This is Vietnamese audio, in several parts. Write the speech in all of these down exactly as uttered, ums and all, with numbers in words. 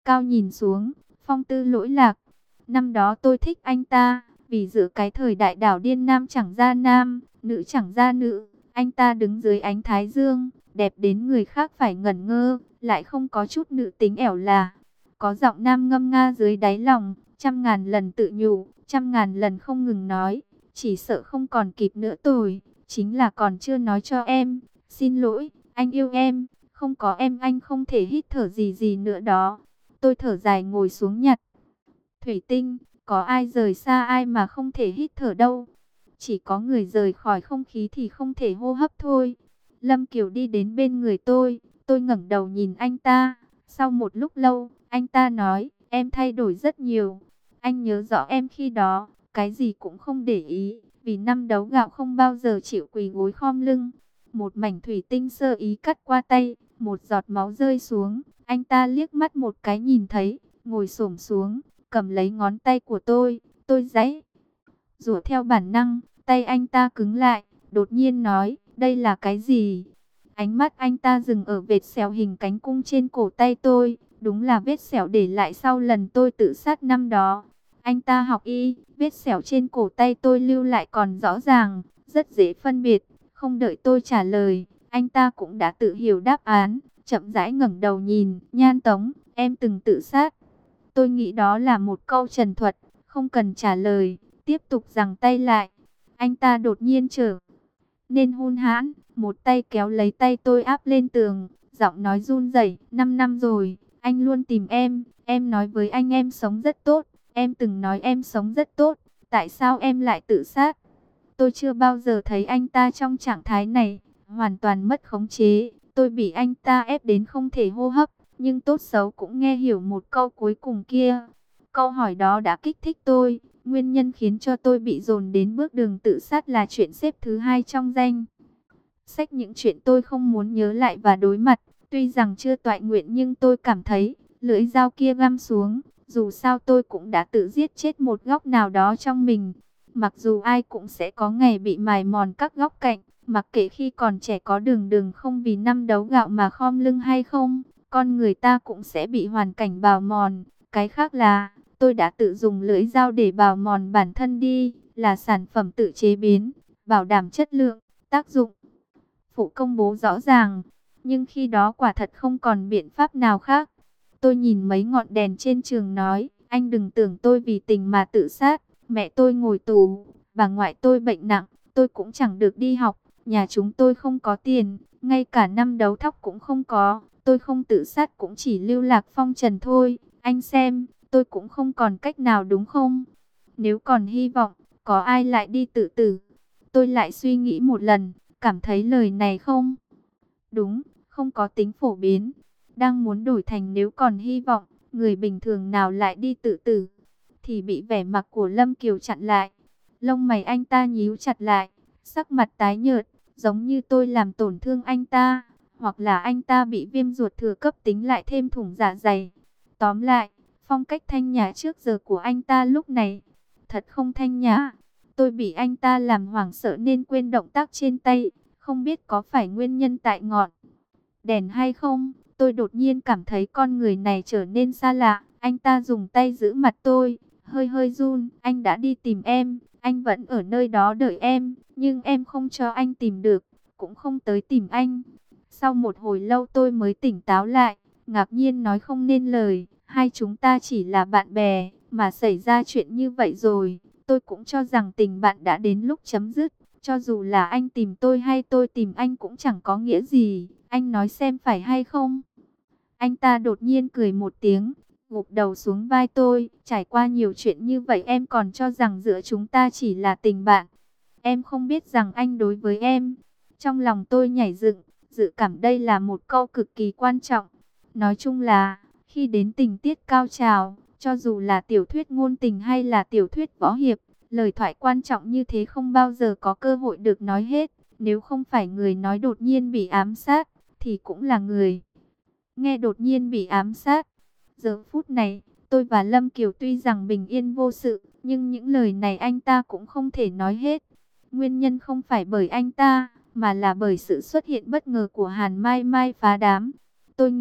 cao nhìn xuống, phong tư lỗi lạc. Năm đó tôi thích anh ta, vì giữa cái thời đại đảo điên nam chẳng ra nam, nữ chẳng ra nữ. Anh ta đứng dưới ánh thái dương, đẹp đến người khác phải ngẩn ngơ, lại không có chút nữ tính ẻo là. Có giọng nam ngâm nga dưới đáy lòng, trăm ngàn lần tự nhủ, trăm ngàn lần không ngừng nói. Chỉ sợ không còn kịp nữa tôi, chính là còn chưa nói cho em. Xin lỗi, anh yêu em, không có em anh không thể hít thở gì gì nữa đó. Tôi thở dài ngồi xuống nhặt thủy tinh, có ai rời xa ai mà không thể hít thở đâu. Chỉ có người rời khỏi không khí thì không thể hô hấp thôi. Lâm Kiều đi đến bên người tôi, tôi ngẩng đầu nhìn anh ta. Sau một lúc lâu, anh ta nói, em thay đổi rất nhiều. Anh nhớ rõ em khi đó, cái gì cũng không để ý, vì năm đấu gạo không bao giờ chịu quỳ gối khom lưng. Một mảnh thủy tinh sơ ý cắt qua tay, một giọt máu rơi xuống. Anh ta liếc mắt một cái nhìn thấy, ngồi xổm xuống, cầm lấy ngón tay của tôi, tôi giãy giụa theo bản năng, tay anh ta cứng lại, đột nhiên nói, đây là cái gì? Ánh mắt anh ta dừng ở vết sẹo hình cánh cung trên cổ tay tôi, đúng là vết sẹo để lại sau lần tôi tự sát năm đó. Anh ta học y, vết sẹo trên cổ tay tôi lưu lại còn rõ ràng, rất dễ phân biệt. Không đợi tôi trả lời, anh ta cũng đã tự hiểu đáp án, chậm rãi ngẩng đầu nhìn, Nhan Tống, em từng tự sát. Tôi nghĩ đó là một câu trần thuật, không cần trả lời, tiếp tục giằng tay lại. Anh ta đột nhiên trở nên hung hãn, một tay kéo lấy tay tôi áp lên tường, giọng nói run rẩy, năm năm rồi, anh luôn tìm em, em nói với anh em sống rất tốt, em từng nói em sống rất tốt, tại sao em lại tự sát? Tôi chưa bao giờ thấy anh ta trong trạng thái này, hoàn toàn mất khống chế, tôi bị anh ta ép đến không thể hô hấp, nhưng tốt xấu cũng nghe hiểu một câu cuối cùng kia. Câu hỏi đó đã kích thích tôi, nguyên nhân khiến cho tôi bị dồn đến bước đường tự sát là chuyện xếp thứ hai trong danh sách những chuyện tôi không muốn nhớ lại và đối mặt. Tuy rằng chưa toại nguyện nhưng tôi cảm thấy, lưỡi dao kia găm xuống, dù sao tôi cũng đã tự giết chết một góc nào đó trong mình. Mặc dù ai cũng sẽ có ngày bị mài mòn các góc cạnh, mặc kệ khi còn trẻ có đường đường không vì năm đấu gạo mà khom lưng hay không, con người ta cũng sẽ bị hoàn cảnh bào mòn. Cái khác là, tôi đã tự dùng lưỡi dao để bào mòn bản thân đi, là sản phẩm tự chế biến, bảo đảm chất lượng, tác dụng phụ công bố rõ ràng. Nhưng khi đó quả thật không còn biện pháp nào khác. Tôi nhìn mấy ngọn đèn trên trường nói, anh đừng tưởng tôi vì tình mà tự sát. Mẹ tôi ngồi tù, bà ngoại tôi bệnh nặng, tôi cũng chẳng được đi học. Nhà chúng tôi không có tiền, ngay cả năm đấu thóc cũng không có. Tôi không tự sát cũng chỉ lưu lạc phong trần thôi. Anh xem, tôi cũng không còn cách nào đúng không? Nếu còn hy vọng, có ai lại đi tự tử? Tôi lại suy nghĩ một lần, cảm thấy lời này không đúng, không có tính phổ biến. Đang muốn đổi thành nếu còn hy vọng, người bình thường nào lại đi tự tử? Thì bị vẻ mặt của Lâm Kiều chặn lại. Lông mày anh ta nhíu chặt lại, sắc mặt tái nhợt, giống như tôi làm tổn thương anh ta, hoặc là anh ta bị viêm ruột thừa cấp tính lại thêm thủng dạ dày. Tóm lại, phong cách thanh nhã trước giờ của anh ta lúc này thật không thanh nhã. Tôi bị anh ta làm hoảng sợ nên quên động tác trên tay, không biết có phải nguyên nhân tại ngọn đèn hay không. Tôi đột nhiên cảm thấy con người này trở nên xa lạ. Anh ta dùng tay giữ mặt tôi, hơi hơi run. Anh đã đi tìm em, anh vẫn ở nơi đó đợi em, nhưng em không cho anh tìm được, cũng không tới tìm anh. Sau một hồi lâu tôi mới tỉnh táo lại, ngạc nhiên nói không nên lời. Hai chúng ta chỉ là bạn bè, mà xảy ra chuyện như vậy rồi. Tôi cũng cho rằng tình bạn đã đến lúc chấm dứt. Cho dù là anh tìm tôi hay tôi tìm anh cũng chẳng có nghĩa gì. Anh nói xem phải hay không? Anh ta đột nhiên cười một tiếng, gục đầu xuống vai tôi. Trải qua nhiều chuyện như vậy em còn cho rằng giữa chúng ta chỉ là tình bạn. Em không biết rằng anh đối với em. Trong lòng tôi nhảy dựng, dự cảm đây là một câu cực kỳ quan trọng. Nói chung là, khi đến tình tiết cao trào, cho dù là tiểu thuyết ngôn tình hay là tiểu thuyết võ hiệp, lời thoại quan trọng như thế không bao giờ có cơ hội được nói hết. Nếu không phải người nói đột nhiên bị ám sát, thì cũng là người nghe đột nhiên bị ám sát. Giờ phút này, tôi và Lâm Kiều tuy rằng bình yên vô sự, nhưng những lời này anh ta cũng không thể nói hết. Nguyên nhân không phải bởi anh ta, mà là bởi sự xuất hiện bất ngờ của Hàn Mai Mai phá đám. Tôi nghĩ,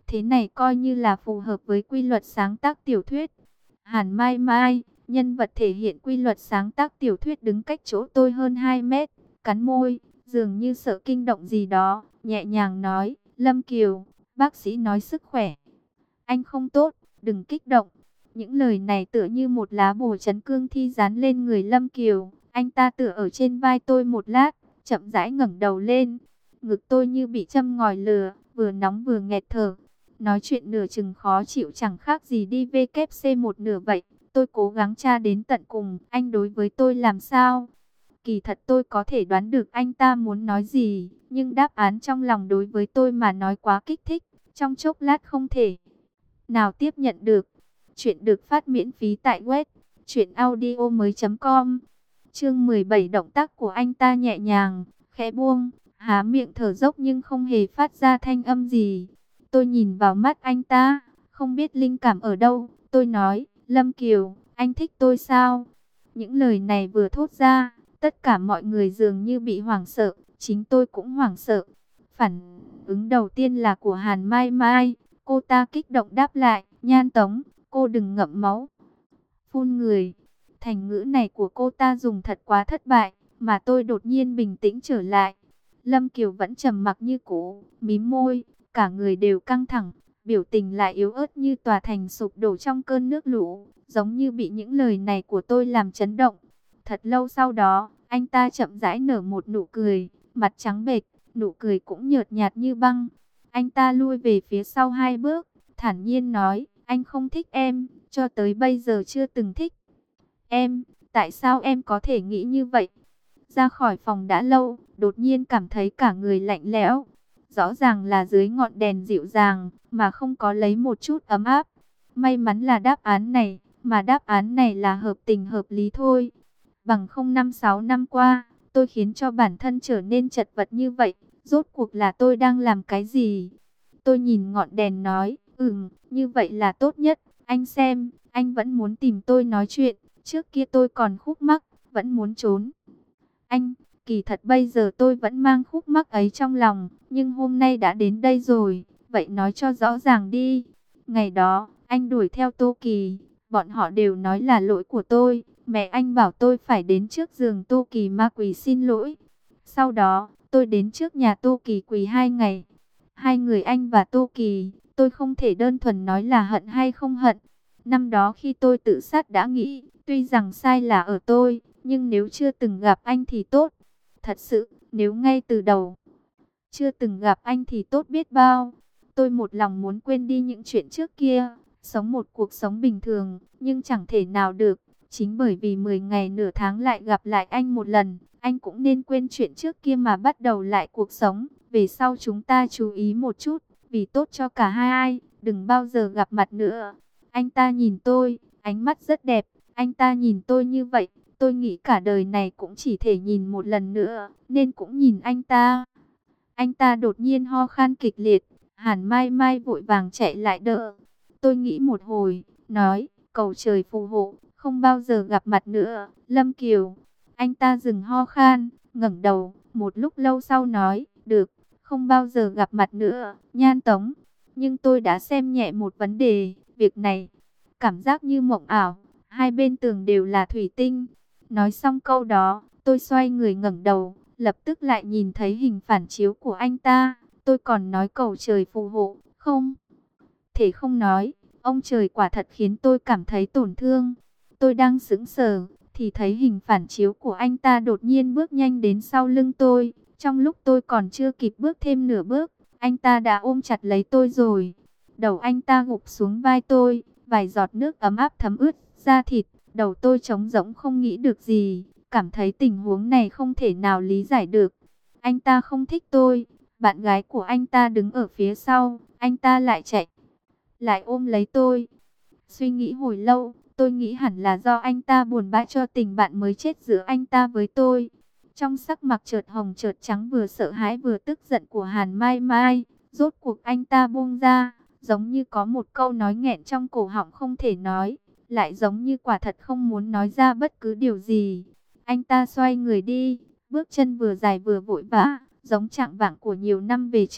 Thế này coi như là phù hợp với quy luật sáng tác tiểu thuyết. Hàn Mai Mai, nhân vật thể hiện quy luật sáng tác tiểu thuyết đứng cách chỗ tôi hơn hai mét, cắn môi, dường như sợ kinh động gì đó, nhẹ nhàng nói, Lâm Kiều, bác sĩ nói sức khỏe anh không tốt, đừng kích động. Những lời này tựa như một lá bùa trấn cương thi dán lên người Lâm Kiều. Anh ta tựa ở trên vai tôi một lát, chậm rãi ngẩng đầu lên. Ngực tôi như bị châm ngòi lửa, vừa nóng vừa nghẹt thở. Nói chuyện nửa chừng khó chịu chẳng khác gì đi vê kép xê một nửa vậy. Tôi cố gắng tra đến tận cùng, anh đối với tôi làm sao? Kỳ thật tôi có thể đoán được anh ta muốn nói gì, nhưng đáp án trong lòng đối với tôi mà nói quá kích thích. Trong chốc lát không thể nào tiếp nhận được. Chuyện được phát miễn phí tại web truyện audio mới.com. Chương mười bảy, động tác của anh ta nhẹ nhàng, khẽ buông, há miệng thở dốc nhưng không hề phát ra thanh âm gì. Tôi nhìn vào mắt anh ta, không biết linh cảm ở đâu. Tôi nói, Lâm Kiều, anh thích tôi sao? Những lời này vừa thốt ra, tất cả mọi người dường như bị hoảng sợ, chính tôi cũng hoảng sợ. Phản ứng đầu tiên là của Hàn Mai Mai. Cô ta kích động đáp lại, Nhan Tống, cô đừng ngậm máu phun người. Thành ngữ này của cô ta dùng thật quá thất bại, mà tôi đột nhiên bình tĩnh trở lại. Lâm Kiều vẫn trầm mặc như cũ, mím môi, cả người đều căng thẳng, biểu tình lại yếu ớt như tòa thành sụp đổ trong cơn nước lũ, giống như bị những lời này của tôi làm chấn động. Thật lâu sau đó, anh ta chậm rãi nở một nụ cười, mặt trắng bệch, nụ cười cũng nhợt nhạt như băng. Anh ta lui về phía sau hai bước, thản nhiên nói, anh không thích em, cho tới bây giờ chưa từng thích em, tại sao em có thể nghĩ như vậy? Ra khỏi phòng đã lâu, đột nhiên cảm thấy cả người lạnh lẽo. Rõ ràng là dưới ngọn đèn dịu dàng, mà không có lấy một chút ấm áp. May mắn là đáp án này, mà đáp án này là hợp tình hợp lý thôi. Bằng không năm sáu năm qua, tôi khiến cho bản thân trở nên chật vật như vậy. Rốt cuộc là tôi đang làm cái gì? Tôi nhìn ngọn đèn nói, ừm, như vậy là tốt nhất. Anh xem, anh vẫn muốn tìm tôi nói chuyện. Trước kia tôi còn khúc mắc, vẫn muốn trốn. Anh, kỳ thật bây giờ tôi vẫn mang khúc mắc ấy trong lòng. Nhưng hôm nay đã đến đây rồi, vậy nói cho rõ ràng đi. Ngày đó, anh đuổi theo Tô Kỳ. Bọn họ đều nói là lỗi của tôi. Mẹ anh bảo tôi phải đến trước giường Tô Kỳ ma quỳ xin lỗi. Sau đó, tôi đến trước nhà Tô Kỳ quỳ hai ngày. Hai người anh và Tô Kỳ, tôi không thể đơn thuần nói là hận hay không hận. Năm đó khi tôi tự sát đã nghĩ, tuy rằng sai là ở tôi, nhưng nếu chưa từng gặp anh thì tốt. Thật sự, nếu ngay từ đầu chưa từng gặp anh thì tốt biết bao. Tôi một lòng muốn quên đi những chuyện trước kia, sống một cuộc sống bình thường, nhưng chẳng thể nào được. Chính bởi vì mười ngày nửa tháng lại gặp lại anh một lần, anh cũng nên quên chuyện trước kia mà bắt đầu lại cuộc sống. Về sau chúng ta chú ý một chút, vì tốt cho cả hai, đừng bao giờ gặp mặt nữa. Anh ta nhìn tôi, ánh mắt rất đẹp, anh ta nhìn tôi như vậy, tôi nghĩ cả đời này cũng chỉ thể nhìn một lần nữa, nên cũng nhìn anh ta. Anh ta đột nhiên ho khan kịch liệt, Hàn Mai Mai vội vàng chạy lại đỡ. Tôi nghĩ một hồi, nói, cầu trời phù hộ, không bao giờ gặp mặt nữa, Lâm Kiều. Anh ta dừng ho khan, ngẩng đầu, một lúc lâu sau nói, được, không bao giờ gặp mặt nữa, Nhan Tống. Nhưng tôi đã xem nhẹ một vấn đề, việc này, cảm giác như mộng ảo, hai bên tường đều là thủy tinh. Nói xong câu đó, tôi xoay người ngẩng đầu, lập tức lại nhìn thấy hình phản chiếu của anh ta. Tôi còn nói cầu trời phù hộ, không thể không nói, ông trời quả thật khiến tôi cảm thấy tổn thương. Tôi đang sững sờ, thì thấy hình phản chiếu của anh ta đột nhiên bước nhanh đến sau lưng tôi. Trong lúc tôi còn chưa kịp bước thêm nửa bước, anh ta đã ôm chặt lấy tôi rồi. Đầu anh ta gục xuống vai tôi, vài giọt nước ấm áp thấm ướt da thịt. Đầu tôi trống rỗng không nghĩ được gì, cảm thấy tình huống này không thể nào lý giải được. Anh ta không thích tôi, bạn gái của anh ta đứng ở phía sau, anh ta lại chạy, lại ôm lấy tôi. Suy nghĩ hồi lâu, tôi nghĩ hẳn là do anh ta buồn bã cho tình bạn mới chết giữa anh ta với tôi. Trong sắc mặt chợt hồng chợt trắng, vừa sợ hãi vừa tức giận của Hàn Mai Mai, rốt cuộc anh ta buông ra, giống như có một câu nói nghẹn trong cổ họng không thể nói, lại giống như quả thật không muốn nói ra bất cứ điều gì. Anh ta xoay người đi, bước chân vừa dài vừa vội vã, giống trạng vạng của nhiều năm về trước.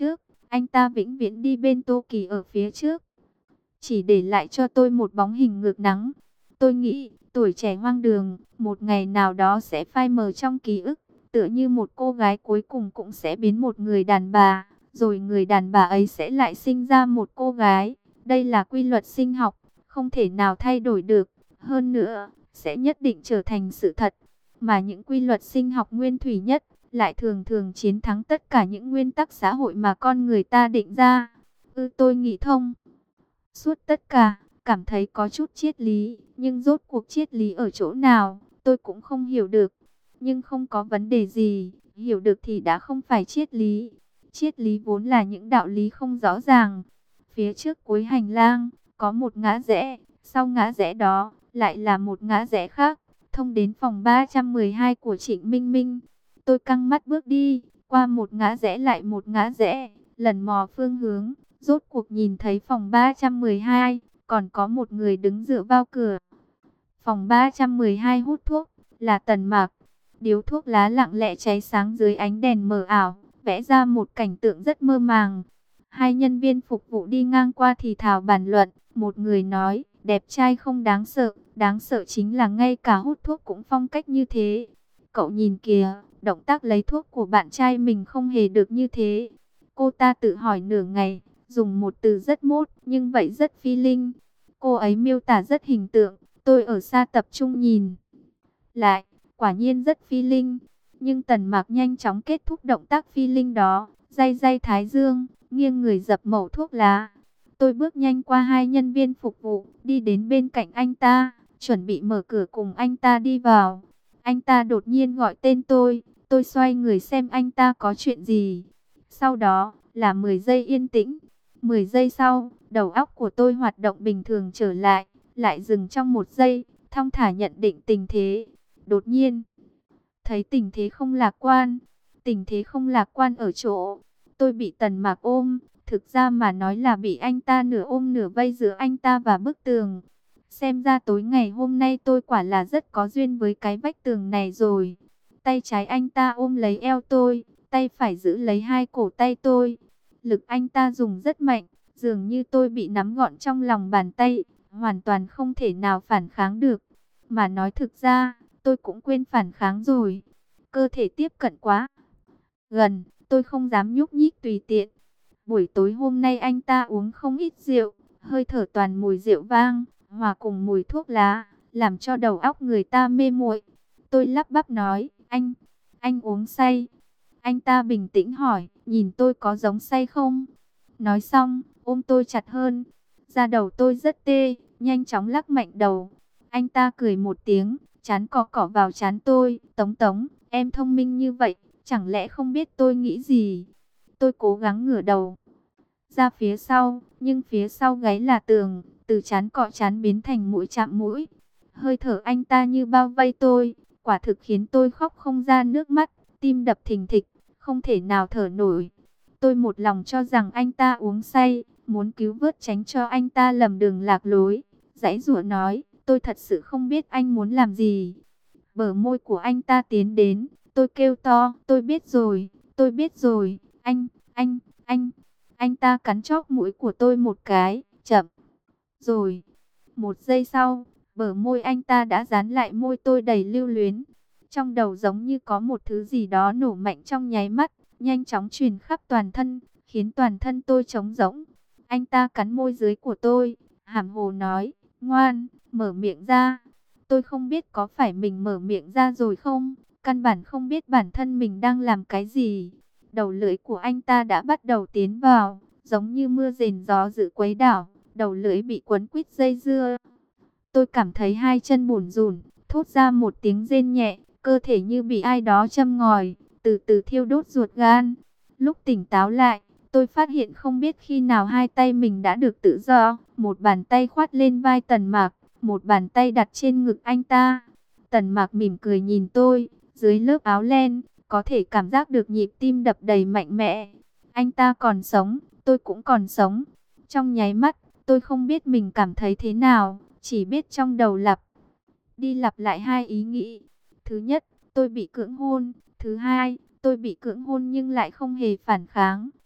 Anh ta vĩnh viễn đi bên Tô Kỳ ở phía trước, chỉ để lại cho tôi một bóng hình ngược nắng. Tôi nghĩ, tuổi trẻ hoang đường, một ngày nào đó sẽ phai mờ trong ký ức, tựa như một cô gái cuối cùng cũng sẽ biến một người đàn bà, rồi người đàn bà ấy sẽ lại sinh ra một cô gái. Đây là quy luật sinh học, không thể nào thay đổi được, hơn nữa, sẽ nhất định trở thành sự thật. Mà những quy luật sinh học nguyên thủy nhất, lại thường thường chiến thắng tất cả những nguyên tắc xã hội mà con người ta định ra. Ư tôi nghĩ thông suốt tất cả, cảm thấy có chút triết lý, nhưng rốt cuộc triết lý ở chỗ nào, tôi cũng không hiểu được. Nhưng không có vấn đề gì, hiểu được thì đã không phải triết lý. Triết lý vốn là những đạo lý không rõ ràng. Phía trước cuối hành lang, có một ngã rẽ, sau ngã rẽ đó, lại là một ngã rẽ khác, thông đến phòng ba trăm mười hai của Trịnh Minh Minh. Tôi căng mắt bước đi, qua một ngã rẽ lại một ngã rẽ, lần mò phương hướng. Rốt cuộc nhìn thấy phòng ba trăm mười hai, còn có một người đứng dựa vào cửa. Phòng ba trăm mười hai hút thuốc, là Tần Mạc. Điếu thuốc lá lặng lẽ cháy sáng dưới ánh đèn mờ ảo, vẽ ra một cảnh tượng rất mơ màng. Hai nhân viên phục vụ đi ngang qua thì thào bàn luận, một người nói, đẹp trai không đáng sợ, đáng sợ chính là ngay cả hút thuốc cũng phong cách như thế. Cậu nhìn kìa, động tác lấy thuốc của bạn trai mình không hề được như thế. Cô ta tự hỏi nửa ngày, dùng một từ rất mốt, nhưng vậy rất feeling. Cô ấy miêu tả rất hình tượng, tôi ở xa tập trung nhìn lại, quả nhiên rất feeling. Nhưng Tần Mạc nhanh chóng kết thúc động tác feeling đó, day day thái dương, nghiêng người dập mẩu thuốc lá. Tôi bước nhanh qua hai nhân viên phục vụ, đi đến bên cạnh anh ta, chuẩn bị mở cửa cùng anh ta đi vào. Anh ta đột nhiên gọi tên tôi, tôi xoay người xem anh ta có chuyện gì. Sau đó là mười giây yên tĩnh. mười giây sau, đầu óc của tôi hoạt động bình thường trở lại, lại dừng trong một giây, thong thả nhận định tình thế. Đột nhiên, thấy tình thế không lạc quan. Tình thế không lạc quan ở chỗ, tôi bị Tần Mạc ôm, thực ra mà nói là bị anh ta nửa ôm nửa vây giữa anh ta và bức tường. Xem ra tối ngày hôm nay tôi quả là rất có duyên với cái vách tường này rồi. Tay trái anh ta ôm lấy eo tôi, tay phải giữ lấy hai cổ tay tôi. Lực anh ta dùng rất mạnh, dường như tôi bị nắm gọn trong lòng bàn tay, hoàn toàn không thể nào phản kháng được. Mà nói thực ra, tôi cũng quên phản kháng rồi. Cơ thể tiếp cận quá gần, tôi không dám nhúc nhích tùy tiện. Buổi tối hôm nay anh ta uống không ít rượu, hơi thở toàn mùi rượu vang, hòa cùng mùi thuốc lá, làm cho đầu óc người ta mê muội. Tôi lắp bắp nói, anh, anh uống say. Anh ta bình tĩnh hỏi, nhìn tôi có giống say không? Nói xong, ôm tôi chặt hơn. Da đầu tôi rất tê, nhanh chóng lắc mạnh đầu. Anh ta cười một tiếng, chán cọ cọ vào chán tôi. Tống Tống, em thông minh như vậy, chẳng lẽ không biết tôi nghĩ gì? Tôi cố gắng ngửa đầu ra phía sau, nhưng phía sau gáy là tường, từ chán cọ chán biến thành mũi chạm mũi. Hơi thở anh ta như bao vây tôi, quả thực khiến tôi khóc không ra nước mắt, tim đập thình thịch, không thể nào thở nổi. Tôi một lòng cho rằng anh ta uống say, muốn cứu vớt tránh cho anh ta lầm đường lạc lối. Giãy giụa nói, tôi thật sự không biết anh muốn làm gì. Bờ môi của anh ta tiến đến, tôi kêu to, tôi biết rồi, tôi biết rồi, anh, anh, anh. Anh ta cắn chóp mũi của tôi một cái, chậm. Rồi, một giây sau, bờ môi anh ta đã dán lại môi tôi đầy lưu luyến. Trong đầu giống như có một thứ gì đó nổ mạnh trong nháy mắt, nhanh chóng truyền khắp toàn thân, khiến toàn thân tôi trống rỗng. Anh ta cắn môi dưới của tôi, hàm hồ nói, ngoan, mở miệng ra. Tôi không biết có phải mình mở miệng ra rồi không, căn bản không biết bản thân mình đang làm cái gì. Đầu lưỡi của anh ta đã bắt đầu tiến vào, giống như mưa rền gió dữ quấy đảo, đầu lưỡi bị quấn quýt dây dưa. Tôi cảm thấy hai chân bủn rủn, thốt ra một tiếng rên nhẹ, cơ thể như bị ai đó châm ngòi, từ từ thiêu đốt ruột gan. Lúc tỉnh táo lại, tôi phát hiện không biết khi nào hai tay mình đã được tự do, một bàn tay khoát lên vai Tần Mạc, một bàn tay đặt trên ngực anh ta. Tần Mạc mỉm cười nhìn tôi, dưới lớp áo len, có thể cảm giác được nhịp tim đập đầy mạnh mẽ. Anh ta còn sống, tôi cũng còn sống. Trong nháy mắt, tôi không biết mình cảm thấy thế nào, chỉ biết trong đầu lặp đi lặp lại hai ý nghĩ. Thứ nhất, tôi bị cưỡng hôn. Thứ hai, tôi bị cưỡng hôn nhưng lại không hề phản kháng.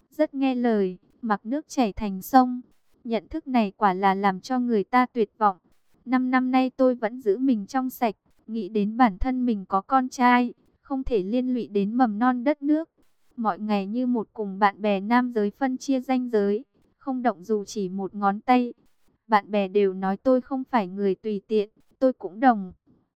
rất nghe lời, mặc nước chảy thành sông. Nhận thức này quả là làm cho người ta tuyệt vọng. Năm năm nay tôi vẫn giữ mình trong sạch, nghĩ đến bản thân mình có con trai, không thể liên lụy đến mầm non đất nước. Mọi ngày như một cùng bạn bè nam giới phân chia ranh giới, không động dù chỉ một ngón tay. Bạn bè đều nói tôi không phải người tùy tiện, tôi cũng đồng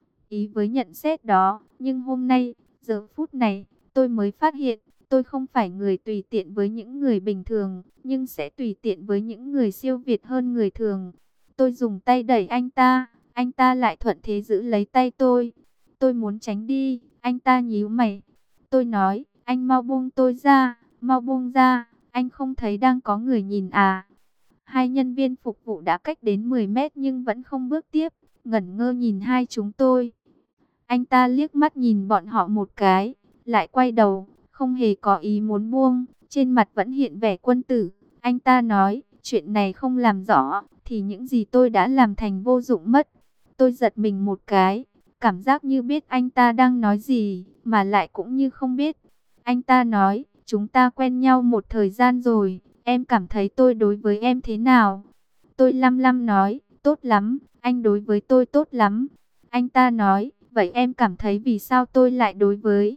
ý với nhận xét đó. Nhưng hôm nay, giờ phút này, tôi mới phát hiện, tôi không phải người tùy tiện với những người bình thường, nhưng sẽ tùy tiện với những người siêu việt hơn người thường. Tôi dùng tay đẩy anh ta, anh ta lại thuận thế giữ lấy tay tôi. Tôi muốn tránh đi, anh ta nhíu mày. Tôi nói, anh mau buông tôi ra, mau buông ra, anh không thấy đang có người nhìn à. Hai nhân viên phục vụ đã cách đến mười mét nhưng vẫn không bước tiếp, ngẩn ngơ nhìn hai chúng tôi. Anh ta liếc mắt nhìn bọn họ một cái, lại quay đầu, không hề có ý muốn buông, trên mặt vẫn hiện vẻ quân tử. Anh ta nói, chuyện này không làm rõ, thì những gì tôi đã làm thành vô dụng mất. Tôi giật mình một cái, cảm giác như biết anh ta đang nói gì, mà lại cũng như không biết. Anh ta nói, chúng ta quen nhau một thời gian rồi, em cảm thấy tôi đối với em thế nào? Tôi lăm lăm nói, tốt lắm, anh đối với tôi tốt lắm. Anh ta nói, vậy em cảm thấy vì sao tôi lại đối với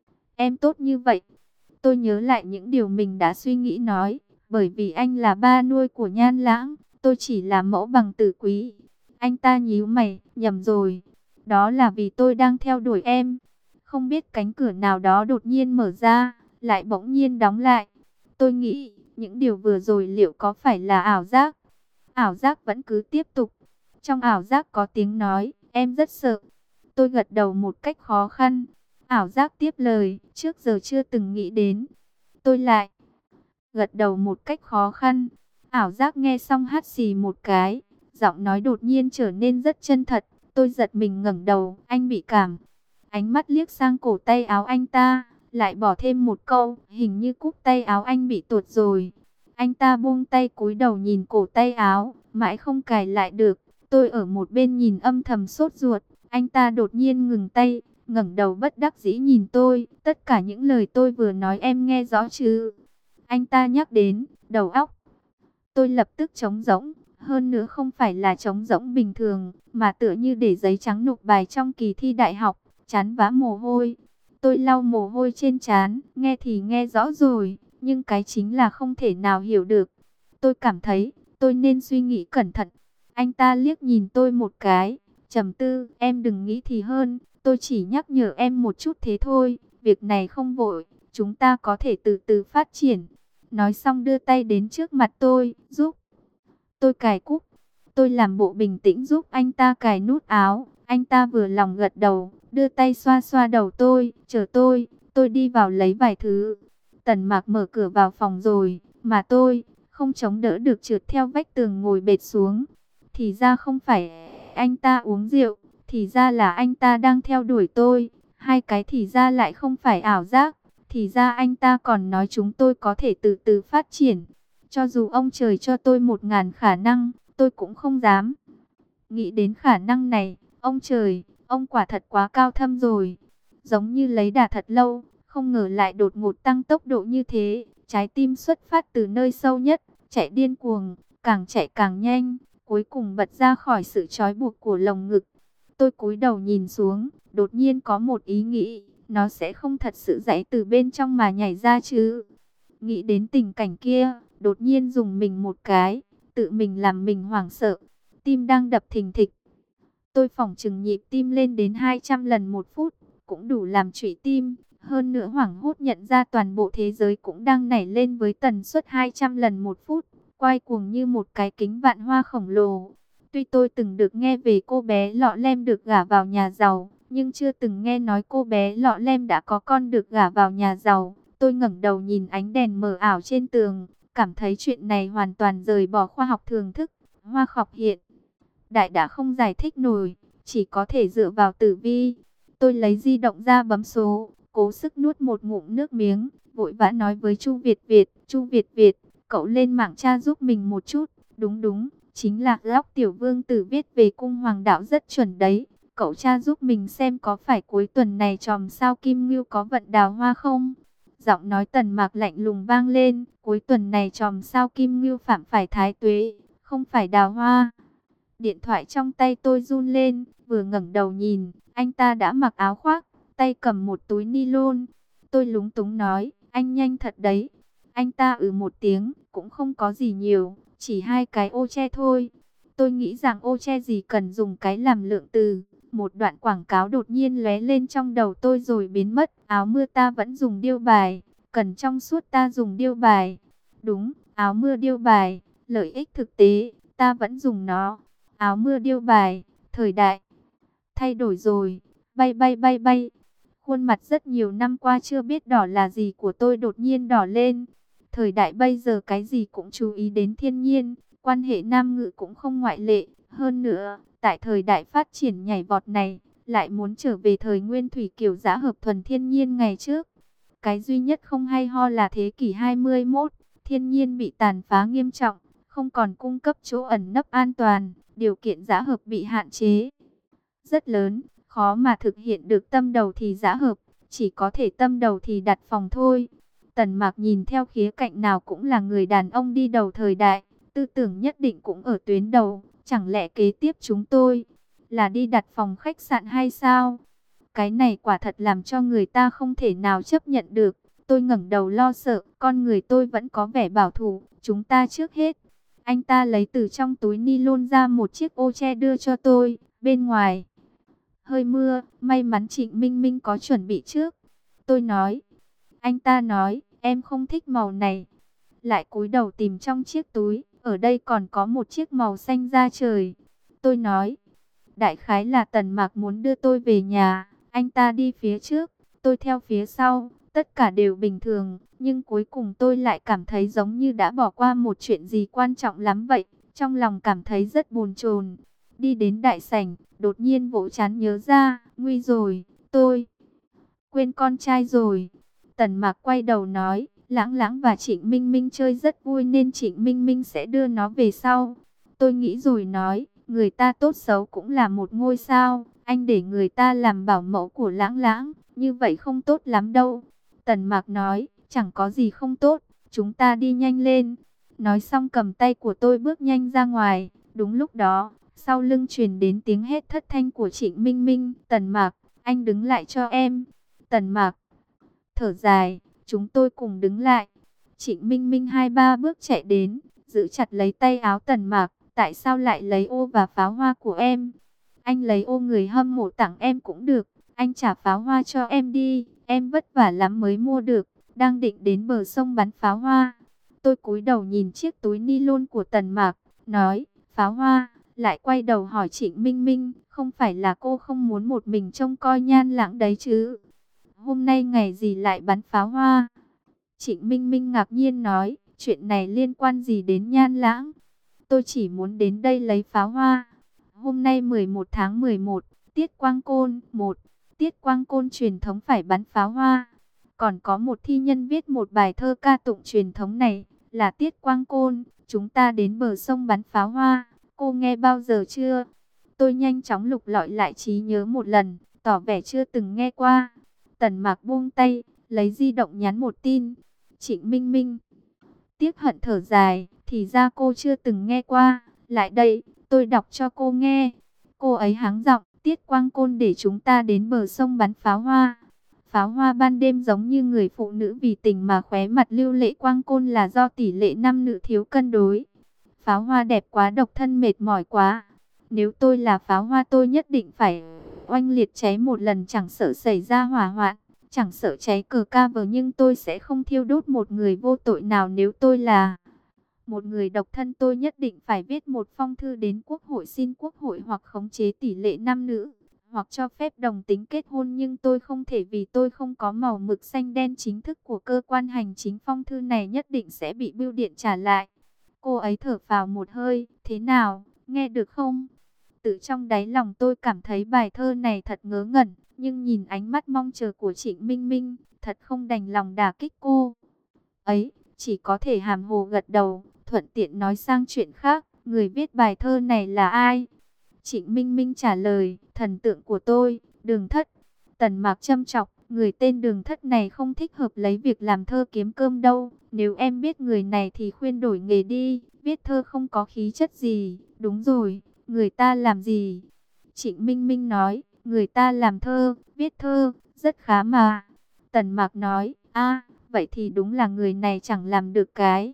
em tốt như vậy? Tôi nhớ lại những điều mình đã suy nghĩ nói, bởi vì anh là ba nuôi của Nhan Lãng, tôi chỉ là mẫu bằng tử quý. Anh ta nhíu mày, nhầm rồi, đó là vì tôi đang theo đuổi em. Không biết cánh cửa nào đó đột nhiên mở ra, lại bỗng nhiên đóng lại. Tôi nghĩ, những điều vừa rồi liệu có phải là ảo giác? Ảo giác vẫn cứ tiếp tục. Trong ảo giác có tiếng nói, em rất sợ. Tôi gật đầu một cách khó khăn. Ảo giác tiếp lời, trước giờ chưa từng nghĩ đến. Tôi lại gật đầu một cách khó khăn. Ảo giác nghe xong hắt xì một cái, giọng nói đột nhiên trở nên rất chân thật. Tôi giật mình ngẩng đầu, anh bị cảm. Ánh mắt liếc sang cổ tay áo anh ta, lại bỏ thêm một câu, hình như cúc tay áo anh bị tuột rồi. Anh ta buông tay cúi đầu nhìn cổ tay áo, mãi không cài lại được. Tôi ở một bên nhìn âm thầm sốt ruột. Anh ta đột nhiên ngừng tay, ngẩng đầu bất đắc dĩ nhìn tôi. Tất cả những lời tôi vừa nói em nghe rõ chứ? Anh ta nhắc đến, đầu óc. Tôi lập tức trống rỗng. Hơn nữa không phải là trống rỗng bình thường, mà tựa như để giấy trắng nộp bài trong kỳ thi đại học, chán vã mồ hôi. Tôi lau mồ hôi trên trán, nghe thì nghe rõ rồi, nhưng cái chính là không thể nào hiểu được. Tôi cảm thấy, tôi nên suy nghĩ cẩn thận. Anh ta liếc nhìn tôi một cái, trầm tư, em đừng nghĩ thì hơn, tôi chỉ nhắc nhở em một chút thế thôi, việc này không vội, chúng ta có thể từ từ phát triển. Nói xong đưa tay đến trước mặt tôi, giúp tôi cài cúc. Tôi làm bộ bình tĩnh giúp anh ta cài nút áo. Anh ta vừa lòng gật đầu, đưa tay xoa xoa đầu tôi, chờ tôi, tôi đi vào lấy vài thứ. Tần Mạc mở cửa vào phòng rồi, mà tôi không chống đỡ được trượt theo vách tường ngồi bệt xuống. Thì ra không phải anh ta uống rượu, thì ra là anh ta đang theo đuổi tôi. Hai cái thì ra lại không phải ảo giác, thì ra anh ta còn nói chúng tôi có thể từ từ phát triển. Cho dù ông trời cho tôi một ngàn khả năng, tôi cũng không dám nghĩ đến khả năng này. Ông trời, ông quả thật quá cao thâm rồi. Giống như lấy đà thật lâu, không ngờ lại đột ngột tăng tốc độ như thế. Trái tim xuất phát từ nơi sâu nhất, chạy điên cuồng, càng chạy càng nhanh, cuối cùng bật ra khỏi sự trói buộc của lồng ngực. Tôi cúi đầu nhìn xuống, đột nhiên có một ý nghĩ, nó sẽ không thật sự giãy từ bên trong mà nhảy ra chứ. Nghĩ đến tình cảnh kia, đột nhiên dùng mình một cái, tự mình làm mình hoảng sợ, tim đang đập thình thịch. Tôi phỏng chừng nhịp tim lên đến hai trăm lần một phút, cũng đủ làm trụy tim. Hơn nữa hoảng hốt nhận ra toàn bộ thế giới cũng đang nảy lên với tần suất hai trăm lần một phút, quay cuồng như một cái kính vạn hoa khổng lồ. Tuy tôi từng được nghe về cô bé Lọ Lem được gả vào nhà giàu, nhưng chưa từng nghe nói cô bé Lọ Lem đã có con được gả vào nhà giàu. Tôi ngẩng đầu nhìn ánh đèn mờ ảo trên tường, cảm thấy chuyện này hoàn toàn rời bỏ khoa học thường thức. Hoa học hiện đại đã không giải thích nổi, chỉ có thể dựa vào tử vi. Tôi lấy di động ra bấm số, cố sức nuốt một ngụm nước miếng, vội vã nói với Chu Việt Việt, Chu Việt Việt, cậu lên mạng tra giúp mình một chút. Đúng đúng, chính là Lóc Tiểu Vương Tử viết về cung hoàng đạo rất chuẩn đấy. Cậu tra giúp mình xem có phải cuối tuần này chòm sao Kim Ngưu có vận đào hoa không? Giọng nói Tần Mạc lạnh lùng vang lên, cuối tuần này chòm sao Kim Ngưu phạm phải Thái Tuế, không phải Đào Hoa. Điện thoại trong tay tôi run lên, vừa ngẩng đầu nhìn, anh ta đã mặc áo khoác, tay cầm một túi ni lông. Tôi lúng túng nói, anh nhanh thật đấy. Anh ta ừ một tiếng, cũng không có gì nhiều, chỉ hai cái ô che thôi. Tôi nghĩ rằng ô che gì cần dùng cái làm lượng từ. Một đoạn quảng cáo đột nhiên lóe lên trong đầu tôi rồi biến mất. Áo mưa ta vẫn dùng điêu bài, cần trong suốt ta dùng điêu bài. Đúng, áo mưa điêu bài, lợi ích thực tế, ta vẫn dùng nó. Áo mưa điêu bài, thời đại thay đổi rồi, bay bay bay bay. Khuôn mặt rất nhiều năm qua chưa biết đỏ là gì của tôi đột nhiên đỏ lên. Thời đại bây giờ cái gì cũng chú ý đến thiên nhiên, quan hệ nam ngữ cũng không ngoại lệ. Hơn nữa, tại thời đại phát triển nhảy vọt này, lại muốn trở về thời nguyên thủy kiểu giã hợp thuần thiên nhiên ngày trước. Cái duy nhất không hay ho là thế kỷ hai mươi mốt, thiên nhiên bị tàn phá nghiêm trọng, không còn cung cấp chỗ ẩn nấp an toàn, điều kiện giã hợp bị hạn chế rất lớn, khó mà thực hiện được tâm đầu thì giã hợp, chỉ có thể tâm đầu thì đặt phòng thôi. Tần Mạc nhìn theo khía cạnh nào cũng là người đàn ông đi đầu thời đại, tư tưởng nhất định cũng ở tuyến đầu, chẳng lẽ kế tiếp chúng tôi là đi đặt phòng khách sạn hay sao? Cái này quả thật làm cho người ta không thể nào chấp nhận được. Tôi ngẩng đầu lo sợ, con người tôi vẫn có vẻ bảo thủ, chúng ta trước hết. Anh ta lấy từ trong túi ni lông ra một chiếc ô che đưa cho tôi, bên ngoài hơi mưa, may mắn Trịnh Minh Minh có chuẩn bị trước. Tôi nói, anh ta nói, em không thích màu này. Lại cúi đầu tìm trong chiếc túi, ở đây còn có một chiếc màu xanh da trời. Tôi nói, đại khái là Tần Mạc muốn đưa tôi về nhà, anh ta đi phía trước, tôi theo phía sau, tất cả đều bình thường. Nhưng cuối cùng tôi lại cảm thấy giống như đã bỏ qua một chuyện gì quan trọng lắm vậy, trong lòng cảm thấy rất bồn chồn. Đi đến đại sảnh, đột nhiên vỗ trán nhớ ra, nguy rồi, tôi quên con trai rồi. Tần Mạc quay đầu nói, Lãng Lãng và Trịnh Minh Minh chơi rất vui nên Trịnh Minh Minh sẽ đưa nó về sau. Tôi nghĩ rồi nói, người ta tốt xấu cũng là một ngôi sao, anh để người ta làm bảo mẫu của Lãng Lãng, như vậy không tốt lắm đâu. Tần Mạc nói, chẳng có gì không tốt, chúng ta đi nhanh lên. Nói xong cầm tay của tôi bước nhanh ra ngoài. Đúng lúc đó, sau lưng truyền đến tiếng hét thất thanh của Trịnh Minh Minh. Tần Mạc, anh đứng lại cho em. Tần Mạc thở dài, chúng tôi cùng đứng lại. Trịnh Minh Minh hai ba bước chạy đến, giữ chặt lấy tay áo Tần Mạc. Tại sao lại lấy ô và pháo hoa của em? Anh lấy ô người hâm mộ tặng em cũng được, anh trả pháo hoa cho em đi. Em vất vả lắm mới mua được, đang định đến bờ sông bắn pháo hoa. Tôi cúi đầu nhìn chiếc túi ni lông của Tần Mạc, nói, pháo hoa, lại quay đầu hỏi Trịnh Minh Minh, không phải là cô không muốn một mình trông coi Nhan Lãng đấy chứ? Hôm nay ngày gì lại bắn pháo hoa? Trịnh Minh Minh ngạc nhiên nói, chuyện này liên quan gì đến Nhan Lãng? Tôi chỉ muốn đến đây lấy pháo hoa. Hôm nay mười một tháng mười một, Tiết Quang Côn, một. Tiết Quang Côn truyền thống phải bắn pháo hoa. Còn có một thi nhân viết một bài thơ ca tụng truyền thống này, là Tiết Quang Côn, chúng ta đến bờ sông bắn pháo hoa. Cô nghe bao giờ chưa? Tôi nhanh chóng lục lọi lại trí nhớ một lần, tỏ vẻ chưa từng nghe qua. Tần Mạc buông tay, lấy di động nhắn một tin. Trịnh Minh Minh tiếc hận thở dài, thì ra cô chưa từng nghe qua. Lại đây, tôi đọc cho cô nghe. Cô ấy hắng giọng, Tiết Quang Côn để chúng ta đến bờ sông bắn pháo hoa. Pháo hoa ban đêm giống như người phụ nữ vì tình mà khóe mặt lưu lệ quang côn là do tỷ lệ nam nữ thiếu cân đối. Pháo hoa đẹp quá, độc thân mệt mỏi quá. Nếu tôi là pháo hoa tôi nhất định phải oanh liệt cháy một lần, chẳng sợ xảy ra hỏa hoạn, chẳng sợ cháy cờ ca vờ, nhưng tôi sẽ không thiêu đốt một người vô tội nào. Nếu tôi là một người độc thân tôi nhất định phải viết một phong thư đến Quốc hội xin Quốc hội hoặc khống chế tỷ lệ nam nữ, hoặc cho phép đồng tính kết hôn, nhưng tôi không thể vì tôi không có màu mực xanh đen chính thức của cơ quan hành chính. Phong thư này nhất định sẽ bị bưu điện trả lại. Cô ấy thở phào một hơi, thế nào, nghe được không? Từ trong đáy lòng tôi cảm thấy bài thơ này thật ngớ ngẩn, nhưng nhìn ánh mắt mong chờ của Trịnh Minh Minh, thật không đành lòng đả kích cô ấy, chỉ có thể hàm hồ gật đầu, thuận tiện nói sang chuyện khác. Người viết bài thơ này là ai? Trịnh Minh Minh trả lời, thần tượng của tôi, Đường Thất. Tần Mạc châm chọc, Người tên Đường Thất này không thích hợp lấy việc làm thơ kiếm cơm đâu. Nếu em biết người này thì khuyên đổi nghề đi. Viết thơ không có khí chất gì. Đúng rồi, người ta làm gì? Trịnh Minh Minh nói, người ta làm thơ, viết thơ, rất khá mà. Tần Mạc nói, a, vậy thì đúng là người này chẳng làm được cái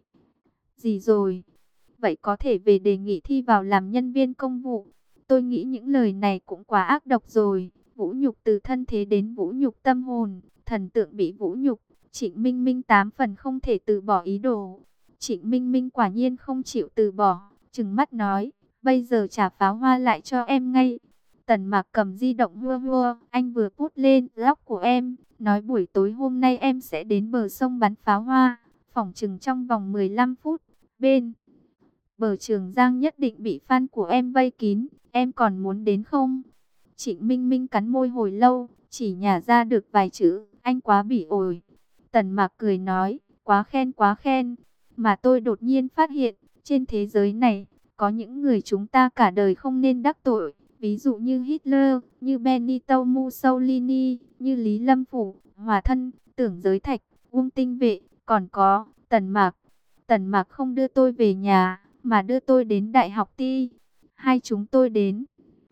gì rồi. Vậy có thể về đề nghị thi vào làm nhân viên công vụ. Tôi nghĩ những lời này cũng quá ác độc rồi. Vũ nhục từ thân thế đến vũ nhục tâm hồn. Thần tượng bị vũ nhục. Trịnh Minh Minh tám phần không thể từ bỏ ý đồ. Trịnh Minh Minh quả nhiên không chịu từ bỏ. Trừng mắt nói, bây giờ trả pháo hoa lại cho em ngay. Tần Mạc cầm di động hua hua. Anh vừa put lên log của em. Nói buổi tối hôm nay em sẽ đến bờ sông bắn pháo hoa. Phỏng chừng trong vòng mười lăm phút. Bên bờ Trường Giang nhất định bị fan của em vây kín. Em còn muốn đến không? Trịnh Minh Minh cắn môi hồi lâu, chỉ nhả ra được vài chữ, anh quá bỉ ổi. Tần Mạc cười nói, quá khen quá khen. Mà tôi đột nhiên phát hiện, trên thế giới này, có những người chúng ta cả đời không nên đắc tội. Ví dụ như Hitler, như Benito Mussolini, như Lý Lâm Phủ, Hòa Thân, Tưởng Giới Thạch, Uông Tinh Vệ, còn có Tần Mạc. Tần Mạc không đưa tôi về nhà, mà đưa tôi đến Đại học Ti. Hai chúng tôi đến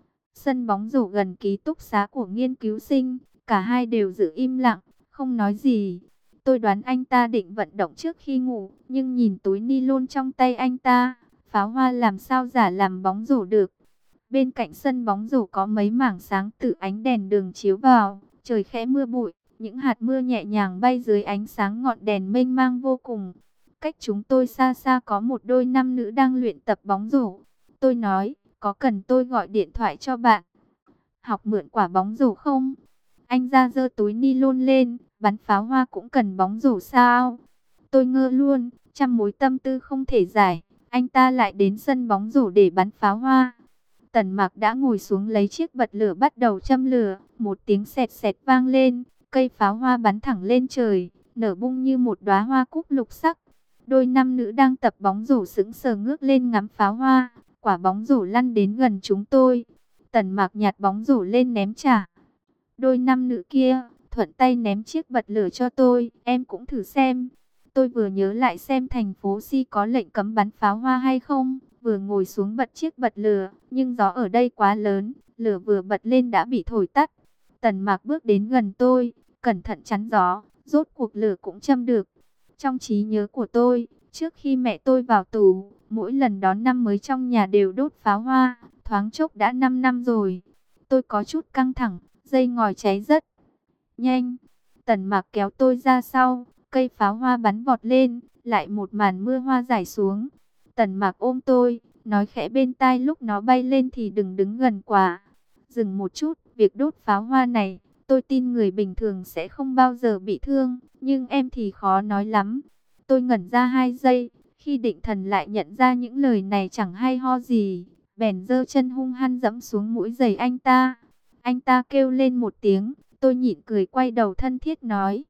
sân bóng rổ gần ký túc xá của nghiên cứu sinh. Cả hai đều giữ im lặng, không nói gì. Tôi đoán anh ta định vận động trước khi ngủ, nhưng nhìn túi ni lông trong tay anh ta, pháo hoa làm sao giả làm bóng rổ được. Bên cạnh sân bóng rổ có mấy mảng sáng từ ánh đèn đường chiếu vào, trời khẽ mưa bụi, những hạt mưa nhẹ nhàng bay dưới ánh sáng ngọn đèn mênh mang vô cùng. Cách chúng tôi xa xa có một đôi nam nữ đang luyện tập bóng rổ. Tôi nói, có cần tôi gọi điện thoại cho bạn học mượn quả bóng rổ không? Anh ra giơ túi ni lông lên, bắn pháo hoa cũng cần bóng rổ sao? Tôi ngơ luôn, trăm mối tâm tư không thể giải. Anh ta lại đến sân bóng rổ để bắn pháo hoa. Tần Mạc đã ngồi xuống lấy chiếc bật lửa bắt đầu châm lửa. Một tiếng sẹt sẹt vang lên, cây pháo hoa bắn thẳng lên trời, nở bung như một đóa hoa cúc lục sắc. Đôi nam nữ đang tập bóng rổ sững sờ ngước lên ngắm pháo hoa. Quả bóng rổ lăn đến gần chúng tôi. Tần Mạc nhặt bóng rổ lên ném trả. Đôi nam nữ kia thuận tay ném chiếc bật lửa cho tôi. Em cũng thử xem. Tôi vừa nhớ lại xem thành phố Si có lệnh cấm bắn pháo hoa hay không. Vừa ngồi xuống bật chiếc bật lửa. Nhưng gió ở đây quá lớn. Lửa vừa bật lên đã bị thổi tắt. Tần Mạc bước đến gần tôi, cẩn thận chắn gió. Rốt cuộc lửa cũng châm được. Trong trí nhớ của tôi, trước khi mẹ tôi vào tù, mỗi lần đón năm mới trong nhà đều đốt pháo hoa. Thoáng chốc đã năm năm rồi. Tôi có chút căng thẳng, dây ngòi cháy rất nhanh. Tần Mạc kéo tôi ra sau, cây pháo hoa bắn vọt lên, lại một màn mưa hoa rải xuống. Tần Mạc ôm tôi, nói khẽ bên tai lúc nó bay lên thì đừng đứng gần quá. Dừng một chút, việc đốt pháo hoa này, tôi tin người bình thường sẽ không bao giờ bị thương, nhưng em thì khó nói lắm. Tôi ngẩn ra hai giây, khi định thần lại nhận ra những lời này chẳng hay ho gì. Bèn giơ chân hung hăng dẫm xuống mũi giày anh ta. Anh ta kêu lên một tiếng, tôi nhịn cười quay đầu thân thiết nói.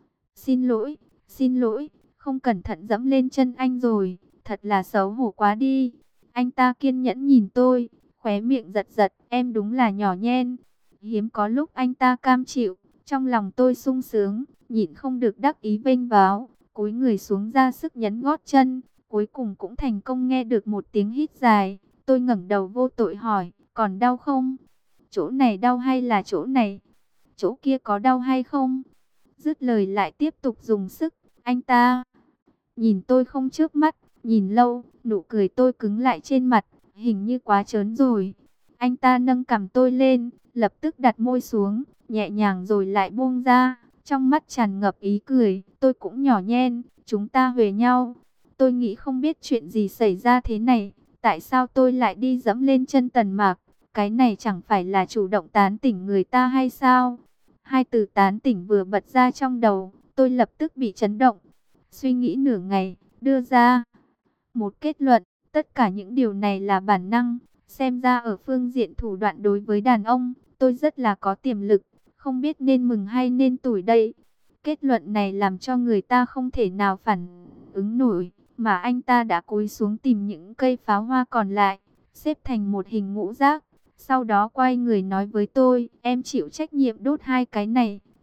Xin lỗi, xin lỗi, không cẩn thận dẫm lên chân anh rồi, thật là xấu hổ quá đi. Anh ta kiên nhẫn nhìn tôi, khóe miệng giật giật, em đúng là nhỏ nhen. Hiếm có lúc anh ta cam chịu, trong lòng tôi sung sướng, nhịn không được đắc ý vênh váo, cúi người xuống ra sức nhấn gót chân, cuối cùng cũng thành công nghe được một tiếng hít dài. Tôi ngẩng đầu vô tội hỏi, còn đau không? Chỗ này đau hay là chỗ này? Chỗ kia có đau hay không? Dứt lời lại tiếp tục dùng sức. Anh ta nhìn tôi không chớp mắt, nhìn lâu, nụ cười tôi cứng lại trên mặt, hình như quá trớn rồi. Anh ta nâng cằm tôi lên, lập tức đặt môi xuống, nhẹ nhàng rồi lại buông ra, trong mắt tràn ngập ý cười. Tôi cũng nhỏ nhen, chúng ta huề nhau. Tôi nghĩ không biết chuyện gì xảy ra thế này. Tại sao tôi lại đi dẫm lên chân Tần Mạc? Cái này chẳng phải là chủ động tán tỉnh người ta hay sao? Hai từ tán tỉnh vừa bật ra trong đầu, tôi lập tức bị chấn động. Suy nghĩ nửa ngày, đưa ra một kết luận, tất cả những điều này là bản năng. Xem ra ở phương diện thủ đoạn đối với đàn ông, tôi rất là có tiềm lực, không biết nên mừng hay nên tủi đây. Kết luận này làm cho người ta không thể nào phản ứng nổi. Mà anh ta đã cúi xuống tìm những cây pháo hoa còn lại, xếp thành một hình ngũ giác. Sau đó quay người nói với tôi, em chịu trách nhiệm đốt hai cái này,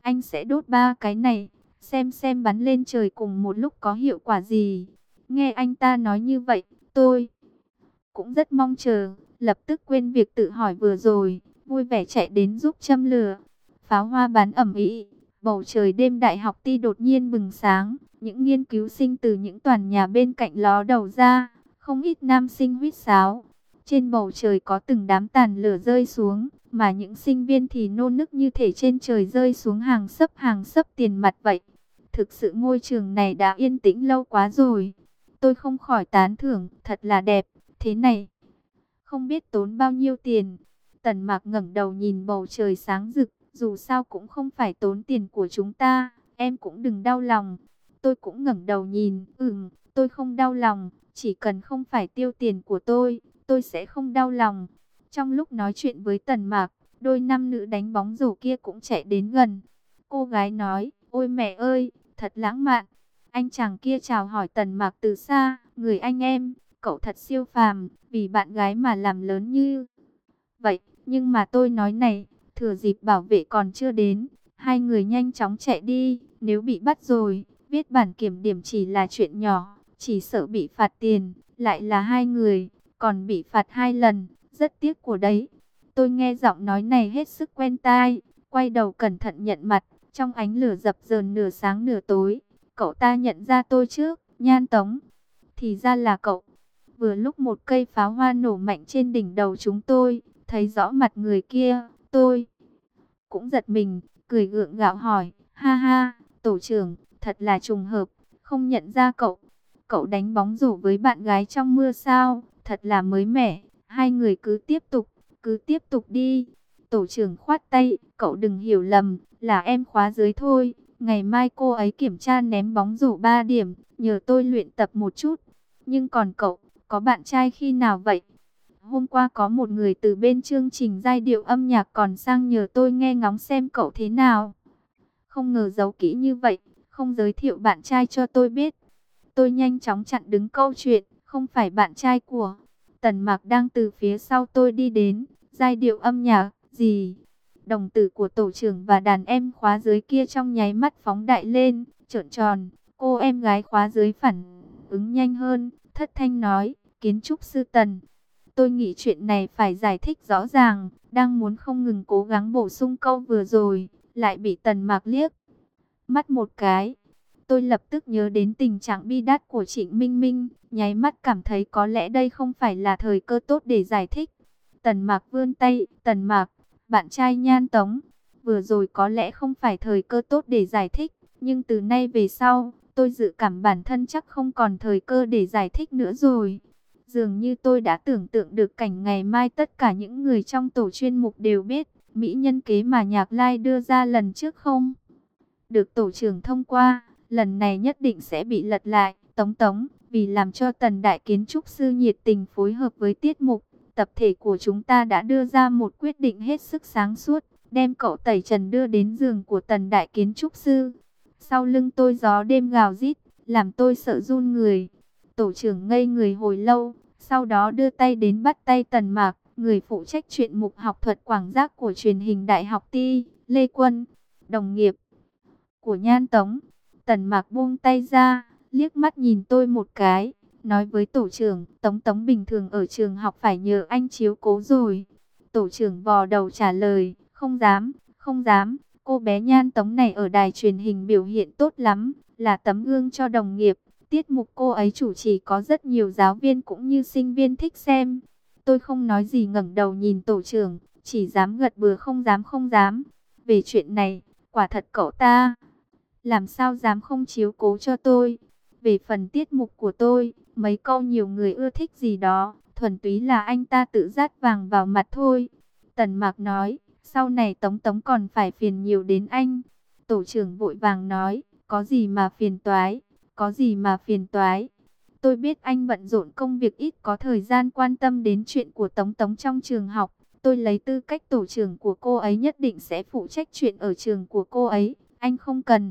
anh sẽ đốt ba cái này, xem xem bắn lên trời cùng một lúc có hiệu quả gì. Nghe anh ta nói như vậy, tôi cũng rất mong chờ, lập tức quên việc tự hỏi vừa rồi, vui vẻ chạy đến giúp châm lửa. Pháo hoa bắn ầm ĩ, bầu trời đêm đại học Ti đột nhiên bừng sáng, những nghiên cứu sinh từ những tòa nhà bên cạnh ló đầu ra, không ít nam sinh huýt sáo. Trên bầu trời có từng đám tàn lửa rơi xuống, mà những sinh viên thì nô nức như thể trên trời rơi xuống hàng xấp hàng xấp tiền mặt vậy. Thực sự ngôi trường này đã yên tĩnh lâu quá rồi. Tôi không khỏi tán thưởng, thật là đẹp, thế này. Không biết tốn bao nhiêu tiền. Tần Mạc ngẩng đầu nhìn bầu trời sáng rực, dù sao cũng không phải tốn tiền của chúng ta, em cũng đừng đau lòng. Tôi cũng ngẩng đầu nhìn, ừm, tôi không đau lòng, chỉ cần không phải tiêu tiền của tôi, tôi sẽ không đau lòng. Trong lúc nói chuyện với Tần Mạc, đôi nam nữ đánh bóng rổ kia cũng chạy đến gần. Cô gái nói, ôi mẹ ơi, thật lãng mạn. Anh chàng kia chào hỏi Tần Mạc từ xa, người anh em, cậu thật siêu phàm, vì bạn gái mà làm lớn như vậy. Nhưng mà tôi nói này, thừa dịp bảo vệ còn chưa đến, hai người nhanh chóng chạy đi, nếu bị bắt rồi, viết bản kiểm điểm chỉ là chuyện nhỏ, chỉ sợ bị phạt tiền, lại là hai người, còn bị phạt hai lần, rất tiếc của đấy. Tôi nghe giọng nói này hết sức quen tai, quay đầu cẩn thận nhận mặt, trong ánh lửa dập dờn nửa sáng nửa tối, cậu ta nhận ra tôi trước, Nhan Tống, thì ra là cậu. Vừa lúc một cây pháo hoa nổ mạnh trên đỉnh đầu chúng tôi, thấy rõ mặt người kia, tôi cũng giật mình, cười gượng gạo hỏi, ha ha, tổ trưởng, thật là trùng hợp, không nhận ra cậu. Cậu đánh bóng rổ với bạn gái trong mưa sao, thật là mới mẻ, hai người cứ tiếp tục, cứ tiếp tục đi. Tổ trưởng khoát tay, cậu đừng hiểu lầm, là em khóa dưới thôi, ngày mai cô ấy kiểm tra ném bóng rổ ba điểm, nhờ tôi luyện tập một chút. Nhưng còn cậu, có bạn trai khi nào vậy? Hôm qua có một người từ bên chương trình giai điệu âm nhạc còn sang nhờ tôi nghe ngóng xem cậu thế nào. Không ngờ giấu kỹ như vậy, không giới thiệu bạn trai cho tôi biết. Tôi nhanh chóng chặn đứng câu chuyện, không phải bạn trai của. Tần Mạc đang từ phía sau tôi đi đến, giai điệu âm nhạc, gì? Đồng tử của tổ trưởng và đàn em khóa dưới kia trong nháy mắt phóng đại lên, trợn tròn. Cô em gái khóa dưới phản ứng nhanh hơn, thất thanh nói, kiến trúc sư Tần. Tôi nghĩ chuyện này phải giải thích rõ ràng, đang muốn không ngừng cố gắng bổ sung câu vừa rồi, lại bị Tần Mạc liếc mắt một cái. Tôi lập tức nhớ đến tình trạng bi đát của Trịnh Minh Minh, nháy mắt cảm thấy có lẽ đây không phải là thời cơ tốt để giải thích. Tần Mạc vươn tay, Tần Mạc, bạn trai Nhan Tống, vừa rồi có lẽ không phải thời cơ tốt để giải thích, nhưng từ nay về sau, tôi dự cảm bản thân chắc không còn thời cơ để giải thích nữa rồi. Dường như tôi đã tưởng tượng được cảnh ngày mai tất cả những người trong tổ chuyên mục đều biết, mỹ nhân kế mà Nhạc Lai đưa ra lần trước không được tổ trưởng thông qua, lần này nhất định sẽ bị lật lại. Tống Tống, vì làm cho Tần Đại Kiến trúc sư nhiệt tình phối hợp với tiết mục, tập thể của chúng ta đã đưa ra một quyết định hết sức sáng suốt, đem cậu tẩy trần đưa đến giường của Tần Đại Kiến trúc sư. Sau lưng tôi gió đêm gào rít, làm tôi sợ run người. Tổ trưởng ngây người hồi lâu, sau đó đưa tay đến bắt tay Tần Mạc, người phụ trách chuyện mục học thuật quảng giác của truyền hình Đại học Ti, Lê Quân, đồng nghiệp của Nhan Tống. Tần Mạc buông tay ra, liếc mắt nhìn tôi một cái, nói với tổ trưởng, Tống Tống bình thường ở trường học phải nhờ anh chiếu cố rồi. Tổ trưởng vò đầu trả lời, không dám, không dám, cô bé Nhan Tống này ở đài truyền hình biểu hiện tốt lắm, là tấm gương cho đồng nghiệp. Tiết mục cô ấy chủ trì có rất nhiều giáo viên cũng như sinh viên thích xem. Tôi không nói gì, ngẩng đầu nhìn tổ trưởng, chỉ dám gật bừa không dám không dám. Về chuyện này, quả thật cậu ta làm sao dám không chiếu cố cho tôi. Về phần tiết mục của tôi, mấy câu nhiều người ưa thích gì đó, thuần túy là anh ta tự dát vàng vào mặt thôi. Tần Mạc nói, sau này Tống Tống còn phải phiền nhiều đến anh. Tổ trưởng vội vàng nói, có gì mà phiền toái, có gì mà phiền toái. Tôi biết anh bận rộn công việc ít có thời gian quan tâm đến chuyện của Tống Tống trong trường học. Tôi lấy tư cách tổ trưởng của cô ấy nhất định sẽ phụ trách chuyện ở trường của cô ấy. Anh không cần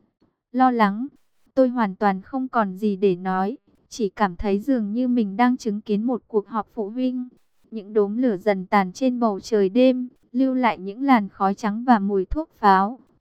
lo lắng. Tôi hoàn toàn không còn gì để nói, chỉ cảm thấy dường như mình đang chứng kiến một cuộc họp phụ huynh. Những đốm lửa dần tàn trên bầu trời đêm, lưu lại những làn khói trắng và mùi thuốc pháo.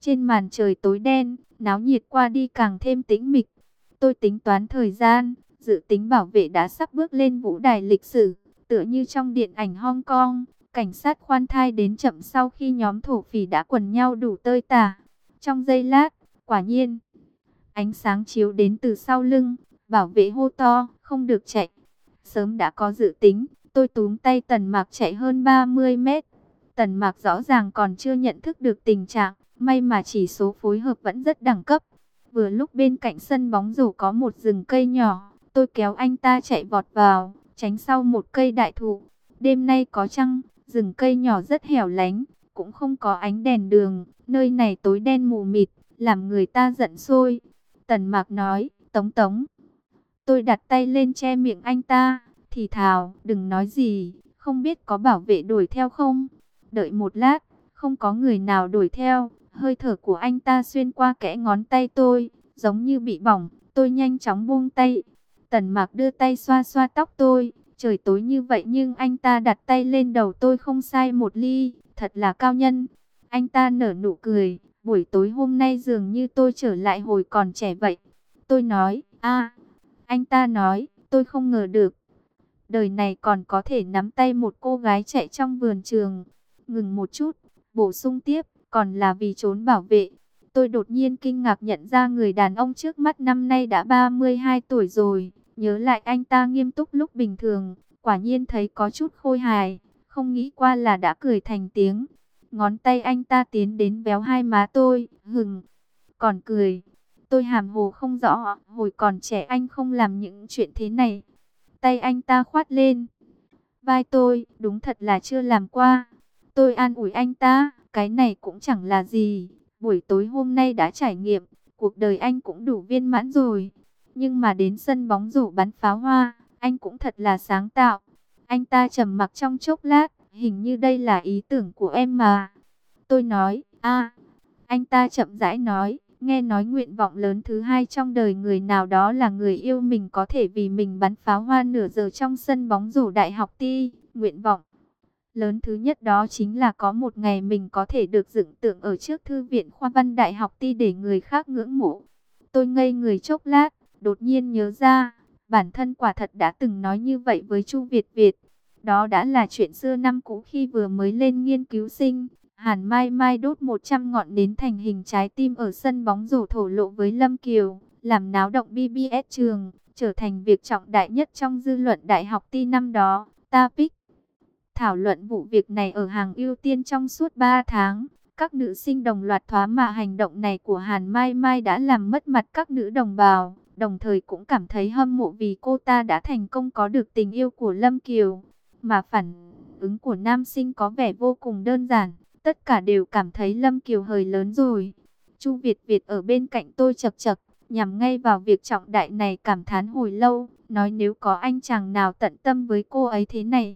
Trên màn trời tối đen, náo nhiệt qua đi càng thêm tĩnh mịch. Tôi tính toán thời gian, dự tính bảo vệ đã sắp bước lên vũ đài lịch sử, tựa như trong điện ảnh Hong Kong. Cảnh sát khoan thai đến chậm sau khi nhóm thổ phỉ đã quần nhau đủ tơi tả. Trong giây lát, quả nhiên, ánh sáng chiếu đến từ sau lưng, bảo vệ hô to, không được chạy. Sớm đã có dự tính, tôi túm tay Tần Mạc chạy hơn ba mươi mét. Tần Mạc rõ ràng còn chưa nhận thức được tình trạng, may mà chỉ số phối hợp vẫn rất đẳng cấp. Vừa lúc bên cạnh sân bóng rổ có một rừng cây nhỏ, tôi kéo anh ta chạy vọt vào, tránh sau một cây đại thụ. Đêm nay có trăng, rừng cây nhỏ rất hẻo lánh, cũng không có ánh đèn đường, nơi này tối đen mù mịt, làm người ta giận sôi. Tần Mạc nói, Tống Tống. Tôi đặt tay lên che miệng anh ta, thì thào, đừng nói gì, không biết có bảo vệ đuổi theo không? Đợi một lát, không có người nào đuổi theo, hơi thở của anh ta xuyên qua kẽ ngón tay tôi, giống như bị bỏng, tôi nhanh chóng buông tay. Tần Mạc đưa tay xoa xoa tóc tôi, trời tối như vậy nhưng anh ta đặt tay lên đầu tôi không sai một ly, thật là cao nhân. Anh ta nở nụ cười, buổi tối hôm nay dường như tôi trở lại hồi còn trẻ vậy. Tôi nói, a anh ta nói, tôi không ngờ được. Đời này còn có thể nắm tay một cô gái chạy trong vườn trường. Ngừng một chút, bổ sung tiếp, còn là vì trốn bảo vệ. Tôi đột nhiên kinh ngạc nhận ra người đàn ông trước mắt năm nay đã ba mươi hai tuổi rồi. Nhớ lại anh ta nghiêm túc lúc bình thường, quả nhiên thấy có chút khôi hài. Không nghĩ qua là đã cười thành tiếng. Ngón tay anh ta tiến đến véo hai má tôi, hừng, còn cười. Tôi hàm hồ không rõ, hồi còn trẻ anh không làm những chuyện thế này. Tay anh ta khoát lên vai tôi, đúng thật là chưa làm qua. Tôi an ủi anh ta, cái này cũng chẳng là gì. Buổi tối hôm nay đã trải nghiệm, cuộc đời anh cũng đủ viên mãn rồi. Nhưng mà đến sân bóng rổ bắn pháo hoa, anh cũng thật là sáng tạo. Anh ta trầm mặc trong chốc lát, hình như đây là ý tưởng của em mà. Tôi nói, a anh ta chậm rãi nói, nghe nói nguyện vọng lớn thứ hai trong đời người nào đó là người yêu mình có thể vì mình bắn pháo hoa nửa giờ trong sân bóng rổ đại học ti. Nguyện vọng lớn thứ nhất đó chính là có một ngày mình có thể được dựng tượng ở trước thư viện khoa văn đại học ti để người khác ngưỡng mộ. Tôi ngây người chốc lát, đột nhiên nhớ ra, bản thân quả thật đã từng nói như vậy với Chu Việt Việt. Đó đã là chuyện xưa năm cũ khi vừa mới lên nghiên cứu sinh. Hàn Mai Mai đốt một trăm ngọn nến thành hình trái tim ở sân bóng rổ thổ lộ với Lâm Kiều, làm náo động bê bê ét trường, trở thành việc trọng đại nhất trong dư luận đại học ti năm đó. Ta pick thảo luận vụ việc này ở hàng ưu tiên trong suốt ba tháng. Các nữ sinh đồng loạt thoá mạ hành động này của Hàn Mai Mai đã làm mất mặt các nữ đồng bào, đồng thời cũng cảm thấy hâm mộ vì cô ta đã thành công có được tình yêu của Lâm Kiều. Mà phản ứng của nam sinh có vẻ vô cùng đơn giản. Tất cả đều cảm thấy Lâm Kiều hơi lớn rồi. Chu Việt Việt ở bên cạnh tôi chật chật, nhằm ngay vào việc trọng đại này cảm thán hồi lâu, nói nếu có anh chàng nào tận tâm với cô ấy thế này,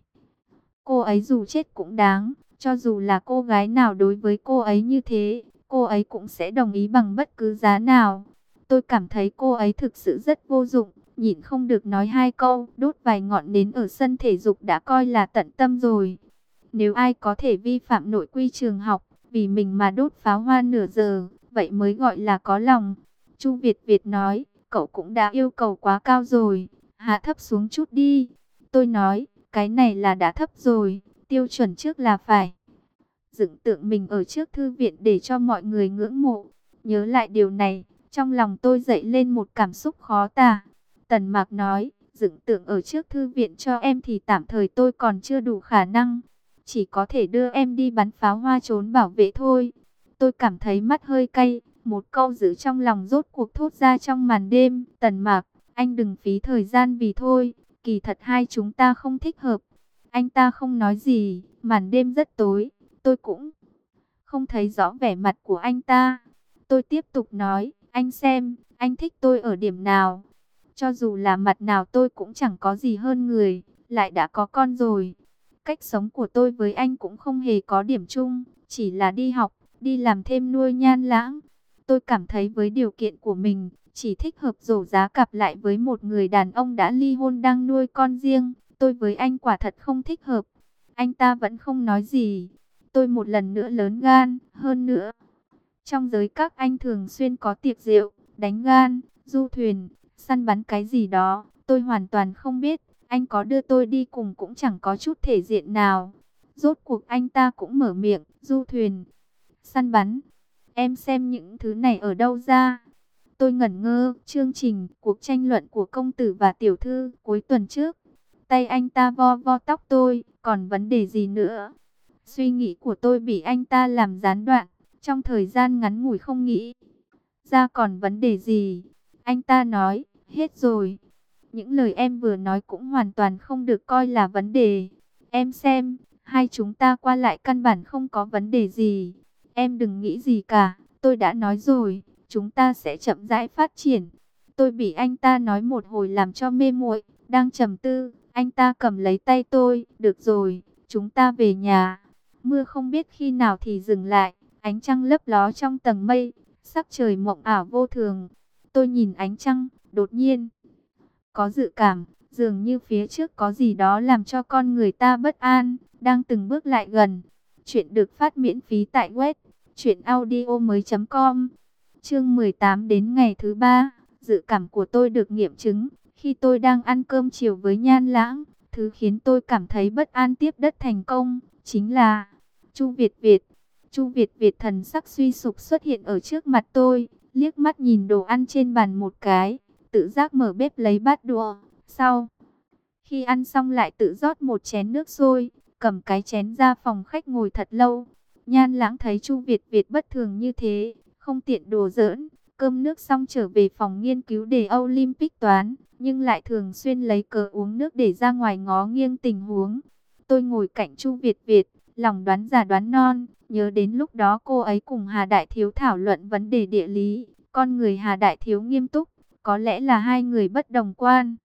cô ấy dù chết cũng đáng, cho dù là cô gái nào đối với cô ấy như thế, cô ấy cũng sẽ đồng ý bằng bất cứ giá nào. Tôi cảm thấy cô ấy thực sự rất vô dụng, nhịn không được nói hai câu, đốt vài ngọn nến ở sân thể dục đã coi là tận tâm rồi. Nếu ai có thể vi phạm nội quy trường học, vì mình mà đốt pháo hoa nửa giờ, vậy mới gọi là có lòng. Chu Việt Việt nói, cậu cũng đã yêu cầu quá cao rồi, hạ thấp xuống chút đi. Tôi nói, cái này là đã thấp rồi, tiêu chuẩn trước là phải dựng tượng mình ở trước thư viện để cho mọi người ngưỡng mộ. Nhớ lại điều này, trong lòng tôi dậy lên một cảm xúc khó tả. Tần Mạc nói, dựng tượng ở trước thư viện cho em thì tạm thời tôi còn chưa đủ khả năng. Chỉ có thể đưa em đi bắn pháo hoa trốn bảo vệ thôi. Tôi cảm thấy mắt hơi cay, một câu giữ trong lòng rốt cuộc thốt ra trong màn đêm. Tần Mạc, anh đừng phí thời gian vì thôi, kỳ thật hai chúng ta không thích hợp. Anh ta không nói gì, màn đêm rất tối, tôi cũng không thấy rõ vẻ mặt của anh ta. Tôi tiếp tục nói, anh xem, anh thích tôi ở điểm nào? Cho dù là mặt nào tôi cũng chẳng có gì hơn người, lại đã có con rồi. Cách sống của tôi với anh cũng không hề có điểm chung, chỉ là đi học, đi làm thêm nuôi nhan lãng. Tôi cảm thấy với điều kiện của mình, chỉ thích hợp rổ giá cặp lại với một người đàn ông đã ly hôn đang nuôi con riêng. Tôi với anh quả thật không thích hợp. Anh ta vẫn không nói gì. Tôi một lần nữa lớn gan, hơn nữa. Trong giới các anh thường xuyên có tiệc rượu, đánh gan, du thuyền, săn bắn cái gì đó, tôi hoàn toàn không biết. Anh có đưa tôi đi cùng cũng chẳng có chút thể diện nào. Rốt cuộc anh ta cũng mở miệng, du thuyền, săn bắn. Em xem những thứ này ở đâu ra? Tôi ngẩn ngơ, chương trình, cuộc tranh luận của công tử và tiểu thư cuối tuần trước. Tay anh ta vo vo tóc tôi, còn vấn đề gì nữa? Suy nghĩ của tôi bị anh ta làm gián đoạn, trong thời gian ngắn ngủi không nghĩ ra còn vấn đề gì. Anh ta nói, hết rồi. Những lời em vừa nói cũng hoàn toàn không được coi là vấn đề. Em xem, hai chúng ta qua lại căn bản không có vấn đề gì. Em đừng nghĩ gì cả, tôi đã nói rồi, chúng ta sẽ chậm rãi phát triển. Tôi bị anh ta nói một hồi làm cho mê muội, đang trầm tư, anh ta cầm lấy tay tôi, được rồi, chúng ta về nhà. Mưa không biết khi nào thì dừng lại, ánh trăng lấp ló trong tầng mây, sắc trời mộng ảo vô thường. Tôi nhìn ánh trăng, đột nhiên có dự cảm, dường như phía trước có gì đó làm cho con người ta bất an, đang từng bước lại gần. Chuyện được phát miễn phí tại web truyện audio mới chấm com. Chương mười tám, đến ngày thứ ba, dự cảm của tôi được nghiệm chứng. Khi tôi đang ăn cơm chiều với Nhan Lãng, thứ khiến tôi cảm thấy bất an tiếp đất thành công, chính là Chu Việt Việt. Chu Việt Việt thần sắc suy sụp xuất hiện ở trước mặt tôi, liếc mắt nhìn đồ ăn trên bàn một cái, tự giác mở bếp lấy bát đũa. Sau khi ăn xong lại tự rót một chén nước sôi, cầm cái chén ra phòng khách ngồi thật lâu. Nhan Lãng thấy Chu Việt Việt bất thường như thế, không tiện đùa giỡn, cơm nước xong trở về phòng nghiên cứu đề Olympic toán, nhưng lại thường xuyên lấy cớ uống nước để ra ngoài ngó nghiêng tình huống. Tôi ngồi cạnh Chu Việt Việt, lòng đoán già đoán non, nhớ đến lúc đó cô ấy cùng Hà Đại Thiếu thảo luận vấn đề địa lý, con người Hà Đại Thiếu nghiêm túc, có lẽ là hai người bất đồng quan